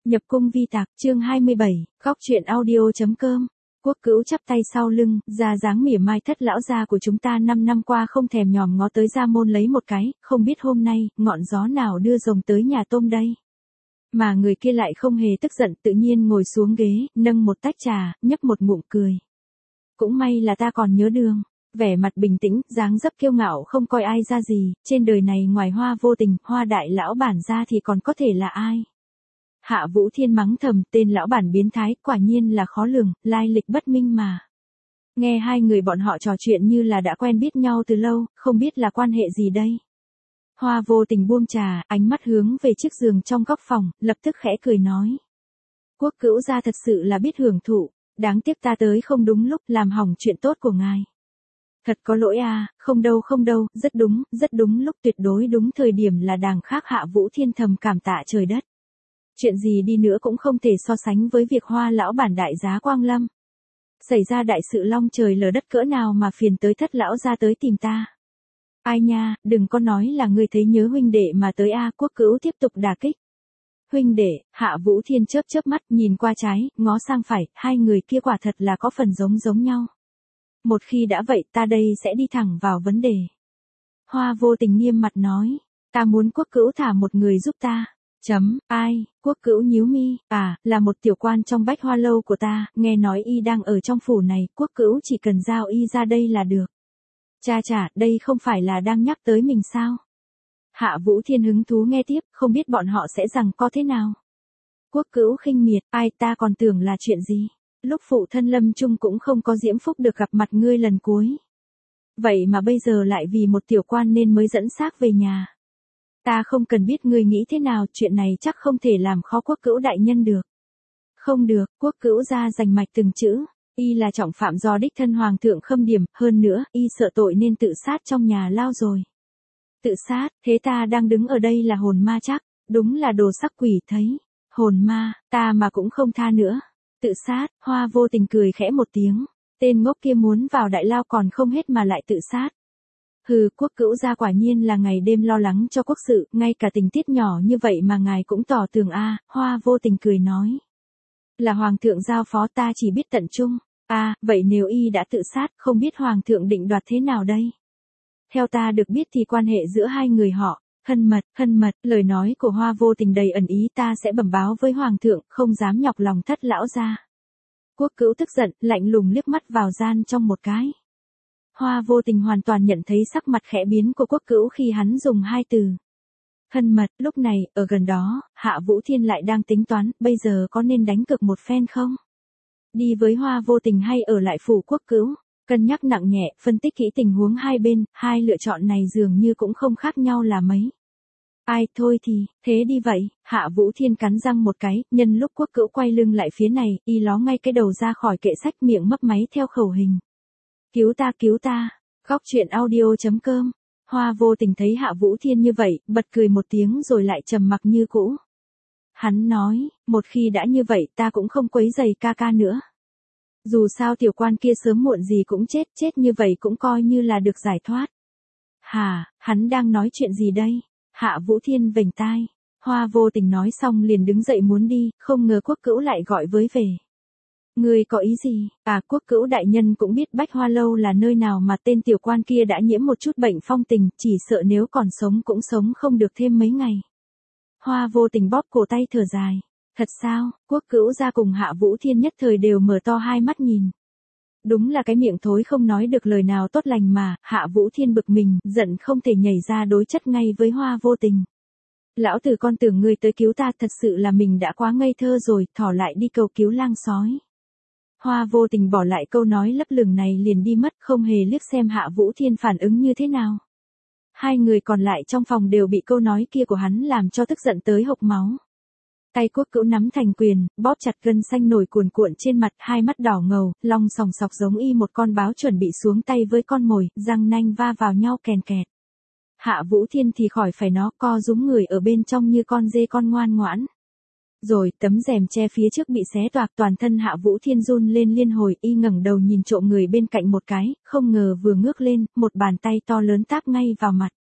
Nhập cung vi tạc, chương 27, góc truyện audio.com. Quốc Cữu chắp tay sau lưng, ra dáng mỉa mai thất lão gia của chúng ta 5 năm qua không thèm nhòm ngó tới gia môn lấy một cái, không biết hôm nay, ngọn gió nào đưa rồng tới nhà tôm đây. Mà người kia lại không hề tức giận, tự nhiên ngồi xuống ghế, nâng một tách trà, nhấp một ngụm cười. Cũng may là ta còn nhớ đường. Vẻ mặt bình tĩnh, dáng dấp kiêu ngạo không coi ai ra gì, trên đời này ngoài Hoa Vô Tình, Hoa đại lão bản ra thì còn có thể là ai. Hạ Vũ Thiên mắng thầm, tên lão bản biến thái, quả nhiên là khó lường, lai lịch bất minh mà. Nghe hai người bọn họ trò chuyện như là đã quen biết nhau từ lâu, không biết là quan hệ gì đây. Hoa Vô Tình buông trà, ánh mắt hướng về chiếc giường trong góc phòng, lập tức khẽ cười nói. Quốc Cữu gia thật sự là biết hưởng thụ, đáng tiếc ta tới không đúng lúc, làm hỏng chuyện tốt của ngài. Thật có lỗi à, không đâu, rất đúng lúc, tuyệt đối đúng thời điểm là đàng khác. Hạ Vũ Thiên thầm cảm tạ trời đất. Chuyện gì đi nữa cũng không thể so sánh với việc Hoa lão bản đại giá quang lâm. Xảy ra đại sự long trời lở đất cỡ nào mà phiền tới thất lão ra tới tìm ta. Ai nha, đừng có nói là ngươi thấy nhớ huynh đệ mà tới a. Quốc Cữu tiếp tục đả kích. Huynh đệ, Hạ Vũ Thiên chớp mắt nhìn qua trái, ngó sang phải, hai người kia quả thật là có phần giống nhau. Một khi đã vậy ta đây sẽ đi thẳng vào vấn đề. Hoa Vô Tình nghiêm mặt nói, ta muốn Quốc Cữu thả một người giúp ta. Ai? Quốc Cữu nhíu mi, là một tiểu quan trong Bách Hoa lâu của ta, nghe nói y đang ở trong phủ này, Quốc Cữu chỉ cần giao y ra đây là được. Chà, đây không phải là đang nhắc tới mình sao? Hạ Vũ Thiên hứng thú nghe tiếp, không biết bọn họ sẽ giằng co thế nào. Quốc Cữu khinh miệt, ai ta còn tưởng là chuyện gì? Lúc phụ thân Lâm Trung cũng không có diễm phúc được gặp mặt ngươi lần cuối. Vậy mà bây giờ lại vì một tiểu quan nên mới dẫn xác về nhà. Ta không cần biết ngươi nghĩ thế nào, chuyện này chắc không thể làm khó Quốc Cữu đại nhân được. Không được, Quốc Cữu ra rành mạch từng chữ, y là trọng phạm do đích thân hoàng thượng khâm điểm, hơn nữa, y sợ tội nên tự sát trong nhà lao rồi. Tự sát, thế ta đang đứng ở đây là hồn ma chắc, đúng là đồ sắc quỷ thấy. Hồn ma, ta mà cũng không tha nữa. Tự sát, Hoa Vô Tình cười khẽ một tiếng, tên ngốc kia muốn vào đại lao còn không hết mà lại tự sát. Hừ, Quốc Cữu gia quả nhiên là ngày đêm lo lắng cho quốc sự, ngay cả tình tiết nhỏ như vậy mà ngài cũng tỏ tường a. Hoa Vô Tình cười nói. Là hoàng thượng giao phó ta chỉ biết tận trung. Vậy nếu y đã tự sát, không biết hoàng thượng định đoạt thế nào đây? Theo ta được biết thì quan hệ giữa hai người họ, thân mật, lời nói của Hoa Vô Tình đầy ẩn ý, ta sẽ bẩm báo với hoàng thượng, không dám nhọc lòng thất lão gia. Quốc Cữu tức giận, lạnh lùng liếc mắt vào gian trong một cái. Hoa Vô Tình hoàn toàn nhận thấy sắc mặt khẽ biến của Quốc Cữu khi hắn dùng hai từ. Thân mật, lúc này, ở gần đó, Hạ Vũ Thiên lại đang tính toán, bây giờ có nên đánh cược một phen không? Đi với Hoa Vô Tình hay ở lại phủ Quốc Cữu? Cân nhắc nặng nhẹ, phân tích kỹ tình huống hai bên, hai lựa chọn này dường như cũng không khác nhau là mấy. Thôi thì, thế đi vậy. Hạ Vũ Thiên cắn răng một cái, nhân lúc Quốc Cữu quay lưng lại phía này, y ló ngay cái đầu ra khỏi kệ sách, miệng mấp máy theo khẩu hình. Cứu ta, góc truyện audio.com. Hoa Vô Tình thấy Hạ Vũ Thiên như vậy, bật cười một tiếng rồi lại trầm mặc như cũ. Hắn nói, một khi đã như vậy ta cũng không quấy rầy ca nữa. Dù sao tiểu quan kia sớm muộn gì cũng chết như vậy cũng coi như là được giải thoát. Hắn đang nói chuyện gì đây? Hạ Vũ Thiên vểnh tai. Hoa Vô Tình nói xong liền đứng dậy muốn đi, không ngờ Quốc Cữu lại gọi với về. Ngươi có ý gì? Quốc Cữu đại nhân cũng biết Bách Hoa lâu là nơi nào mà tên tiểu quan kia đã nhiễm một chút bệnh phong tình, chỉ sợ nếu còn sống cũng sống không được thêm mấy ngày. Hoa Vô Tình bóp cổ tay thở dài. Thật sao? Quốc Cữu ra cùng Hạ Vũ Thiên nhất thời đều mở to hai mắt nhìn. Đúng là cái miệng thối không nói được lời nào tốt lành mà. Hạ Vũ Thiên bực mình, giận không thể nhảy ra đối chất ngay với Hoa Vô Tình. Lão tử con tưởng ngươi tới cứu ta, thật sự là mình đã quá ngây thơ rồi, thỏ lại đi cầu cứu lang sói. Hoa Vô Tình bỏ lại câu nói lấp lửng này liền đi mất, không hề liếc xem Hạ Vũ Thiên phản ứng như thế nào. Hai người còn lại trong phòng đều bị câu nói kia của hắn làm cho tức giận tới hộc máu. Tay Quốc Cữu nắm thành quyền, bóp chặt gân xanh nổi cuồn cuộn trên mặt, hai mắt đỏ ngầu, long sòng sọc giống y một con báo chuẩn bị xuống tay với con mồi, răng nanh va vào nhau kèn kẹt. Hạ Vũ Thiên thì khỏi phải nó, co rúm người ở bên trong như con dê con ngoan ngoãn. Rồi tấm rèm che phía trước bị xé toạc, toàn thân Hạ Vũ Thiên run lên liên hồi, y ngẩng đầu nhìn trộm người bên cạnh một cái, không ngờ vừa ngước lên, một bàn tay to lớn táp ngay vào mặt.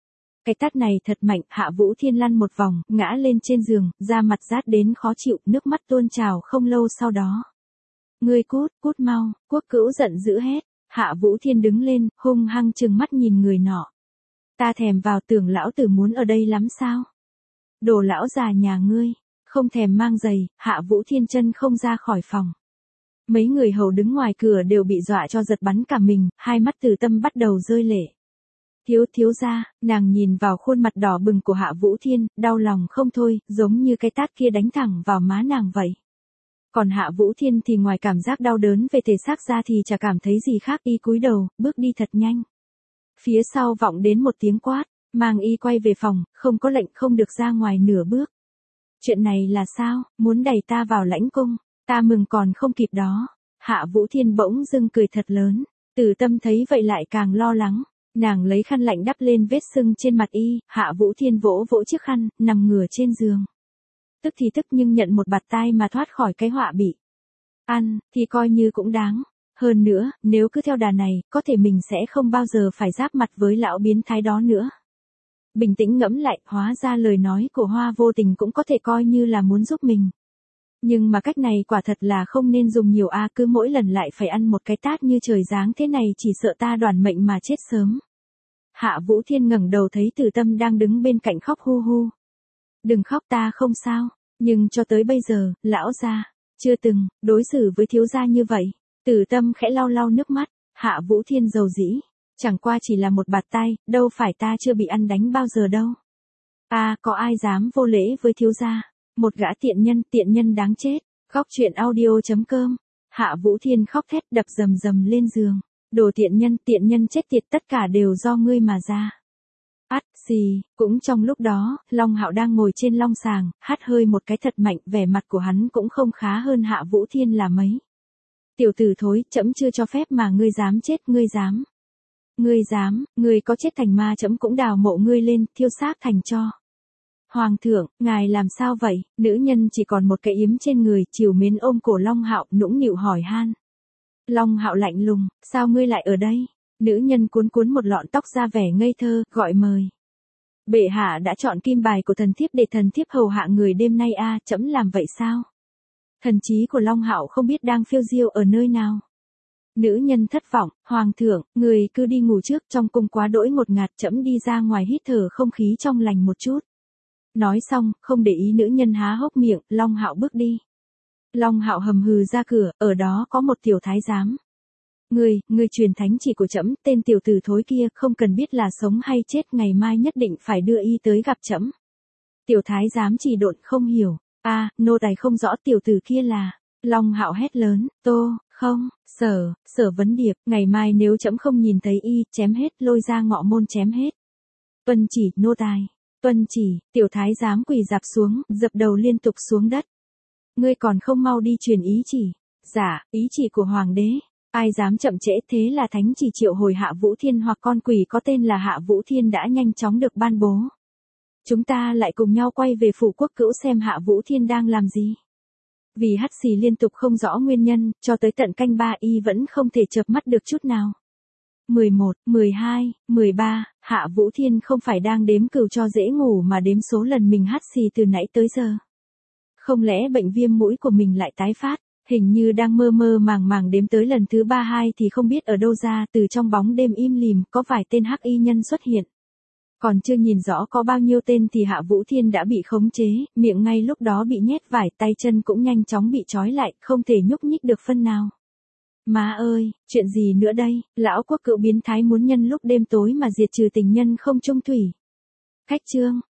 Cái tát này thật mạnh, Hạ Vũ Thiên lăn một vòng, ngã lên trên giường, da mặt rát đến khó chịu, nước mắt tuôn trào không lâu sau đó. Ngươi cút, cút mau, Quốc Cữu giận dữ hét. Hạ Vũ Thiên đứng lên, hung hăng trừng mắt nhìn người nọ. Ta thèm vào tưởng lão tử muốn ở đây lắm sao? Đồ lão già nhà ngươi, không thèm mang giày, Hạ Vũ Thiên chân không ra khỏi phòng. Mấy người hầu đứng ngoài cửa đều bị dọa cho giật bắn cả mình, hai mắt Từ Tâm bắt đầu rơi lệ. Thiếu gia, nàng nhìn vào khuôn mặt đỏ bừng của Hạ Vũ Thiên, đau lòng không thôi, giống như cái tát kia đánh thẳng vào má nàng vậy. Còn Hạ Vũ Thiên thì ngoài cảm giác đau đớn về thể xác ra thì chả cảm thấy gì khác, y cúi đầu, bước đi thật nhanh. Phía sau vọng đến một tiếng quát, mang y quay về phòng, không có lệnh không được ra ngoài nửa bước. Chuyện này là sao, muốn đẩy ta vào lãnh cung, ta mừng còn không kịp đó. Hạ Vũ Thiên bỗng dưng cười thật lớn, Từ Tâm thấy vậy lại càng lo lắng. Nàng lấy khăn lạnh đắp lên vết sưng trên mặt y, Hạ Vũ Thiên vỗ vỗ chiếc khăn, nằm ngửa trên giường. Tức thì tức nhưng nhận một bạt tai mà thoát khỏi cái họa bị. Ăn, thì coi như cũng đáng. Hơn nữa, nếu cứ theo đà này, có thể mình sẽ không bao giờ phải giáp mặt với lão biến thái đó nữa. Bình tĩnh ngẫm lại, hóa ra lời nói của Hoa Vô Tình cũng có thể coi như là muốn giúp mình. Nhưng mà cách này quả thật là không nên dùng nhiều cứ mỗi lần lại phải ăn một cái tát như trời giáng thế này chỉ sợ ta đoản mệnh mà chết sớm. Hạ Vũ Thiên ngẩng đầu thấy Từ Tâm đang đứng bên cạnh khóc hu hu. Đừng khóc, ta không sao, nhưng cho tới bây giờ, lão gia chưa từng đối xử với thiếu gia như vậy. Từ Tâm khẽ lau lau nước mắt, Hạ Vũ Thiên dầu dĩ, chẳng qua chỉ là một bạt tai, đâu phải ta chưa bị ăn đánh bao giờ đâu. Có ai dám vô lễ với thiếu gia, một gã tiện nhân đáng chết. Khóc chuyện audio.com. Hạ Vũ Thiên khóc thét đập rầm rầm lên giường. Đồ tiện nhân chết tiệt, tất cả đều do ngươi mà ra. Cũng trong lúc đó, Long Hạo đang ngồi trên long sàng, hắt hơi một cái thật mạnh, vẻ mặt của hắn cũng không khá hơn Hạ Vũ Thiên là mấy. Tiểu tử thối, trẫm chưa cho phép mà ngươi dám chết, ngươi dám. Ngươi có chết thành ma trẫm cũng đào mộ ngươi lên, thiêu xác thành tro. Hoàng thượng, ngài làm sao vậy? Nữ nhân chỉ còn một cái yếm trên người, trìu mến ôm cổ Long Hạo, nũng nịu hỏi han. Long Hạo lạnh lùng, sao ngươi lại ở đây? Nữ nhân cuốn một lọn tóc ra vẻ ngây thơ, gọi mời. Bệ hạ đã chọn kim bài của thần thiếp để thần thiếp hầu hạ người đêm nay trẫm làm vậy sao? Thần trí của Long Hạo không biết đang phiêu diêu ở nơi nào. Nữ nhân thất vọng, Hoàng thượng, người cứ đi ngủ trước, trong cung quá đỗi ngột ngạt, trẫm đi ra ngoài hít thở không khí trong lành một chút. Nói xong, không để ý nữ nhân há hốc miệng, Long Hạo bước đi. Long Hạo hầm hừ ra cửa, ở đó có một tiểu thái giám. Ngươi truyền thánh chỉ của trẫm, tên tiểu tử thối kia, không cần biết là sống hay chết, ngày mai nhất định phải đưa y tới gặp trẫm. Tiểu thái giám chỉ độn không hiểu, nô tài không rõ tiểu tử kia là. Long Hạo hét lớn, không, Sở Vấn Điệp, ngày mai nếu trẫm không nhìn thấy y, chém hết, lôi ra ngọ môn chém hết. Tuân chỉ, nô tài. Tuân chỉ, tiểu thái giám quỳ dạp xuống, dập đầu liên tục xuống đất. Ngươi còn không mau đi truyền ý chỉ. Dạ, ý chỉ của hoàng đế. Ai dám chậm trễ, thế là thánh chỉ triệu hồi Hạ Vũ Thiên hoặc con quỷ có tên là Hạ Vũ Thiên đã nhanh chóng được ban bố. Chúng ta lại cùng nhau quay về phủ Quốc Cữu xem Hạ Vũ Thiên đang làm gì. Vì hắt xì liên tục không rõ nguyên nhân, cho tới tận canh 3 y vẫn không thể chợp mắt được chút nào. 11, 12, 13, Hạ Vũ Thiên không phải đang đếm cừu cho dễ ngủ mà đếm số lần mình hắt xì từ nãy tới giờ. Không lẽ bệnh viêm mũi của mình lại tái phát? Hình như đang mơ mơ màng đếm tới lần thứ 32 thì không biết ở đâu ra, từ trong bóng đêm im lìm, có vài tên hắc y nhân xuất hiện. Còn chưa nhìn rõ có bao nhiêu tên thì Hạ Vũ Thiên đã bị khống chế, miệng ngay lúc đó bị nhét vải, tay chân cũng nhanh chóng bị trói lại, không thể nhúc nhích được phân nào. Má ơi, chuyện gì nữa đây, lão Quốc Cữu biến thái muốn nhân lúc đêm tối mà diệt trừ tình nhân không chung thủy. Khách chương.